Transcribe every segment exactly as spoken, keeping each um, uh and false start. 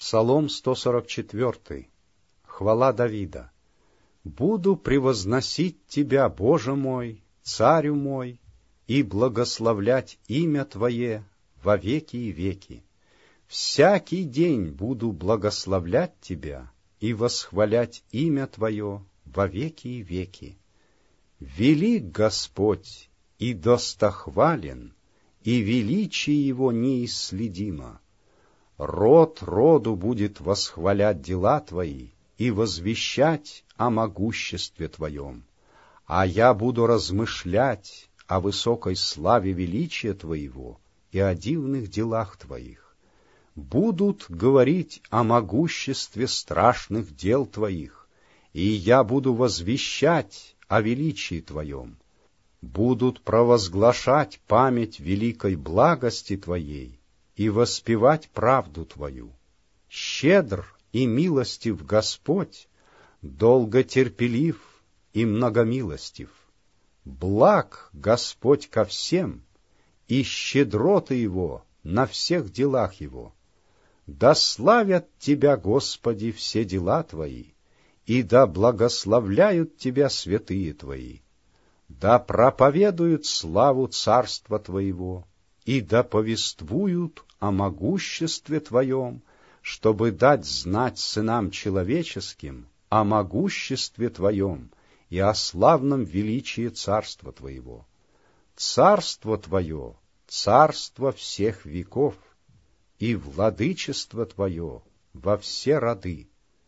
Псалом сто сорок четыре. Хвала Давида. «Буду превозносить Тебя, Боже мой, Царю мой, и благословлять имя Твое во веки и веки. Всякий день буду благословлять Тебя и восхвалять имя Твое во веки и веки. Велик Господь и достохвален, и величие Его неисследимо. Род роду будет восхвалять дела Твои и возвещать о могуществе Твоем. А я буду размышлять о высокой славе величия Твоего и о дивных делах Твоих. Будут говорить о могуществе страшных дел Твоих, и я буду возвещать о величии Твоем. Будут провозглашать память великой благости Твоей и воспевать правду Твою. Щедр и милостив Господь, долготерпелив и многомилостив. Благ Господь ко всем, и щедроты Его на всех делах Его. Да славят Тебя, Господи, все дела Твои, и да благословляют Тебя святые Твои. Да проповедуют славу Царства Твоего, и да повествуют о могуществе Твоем, чтобы дать знать сынам человеческим о могуществе Твоем и о славном величии Царства Твоего. Царство Твое — царство всех веков, и владычество Твое во все роды.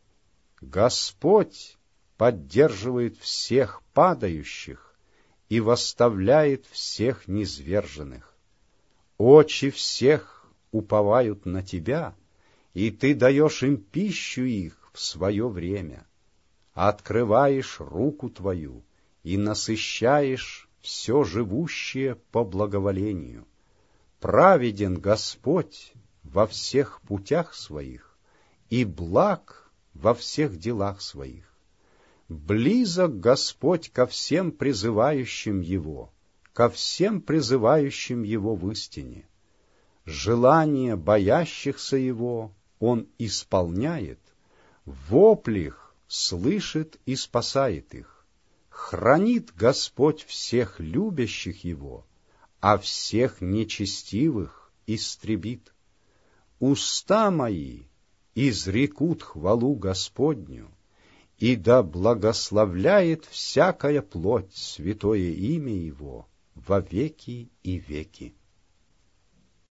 Господь поддерживает всех падающих и восставляет всех низверженных. Очи всех уповают на Тебя, и Ты даешь им пищу их в свое время. Открываешь руку Твою и насыщаешь все живущее по благоволению. Праведен Господь во всех путях Своих и благ во всех делах Своих. Близок Господь ко всем призывающим Его, ко всем призывающим Его в истине. Желания боящихся Его Он исполняет, вопли их слышит и спасает их. Хранит Господь всех любящих Его, а всех нечестивых истребит. Уста мои изрекут хвалу Господню, и да благословляет всякая плоть святое имя Его во веки и веки.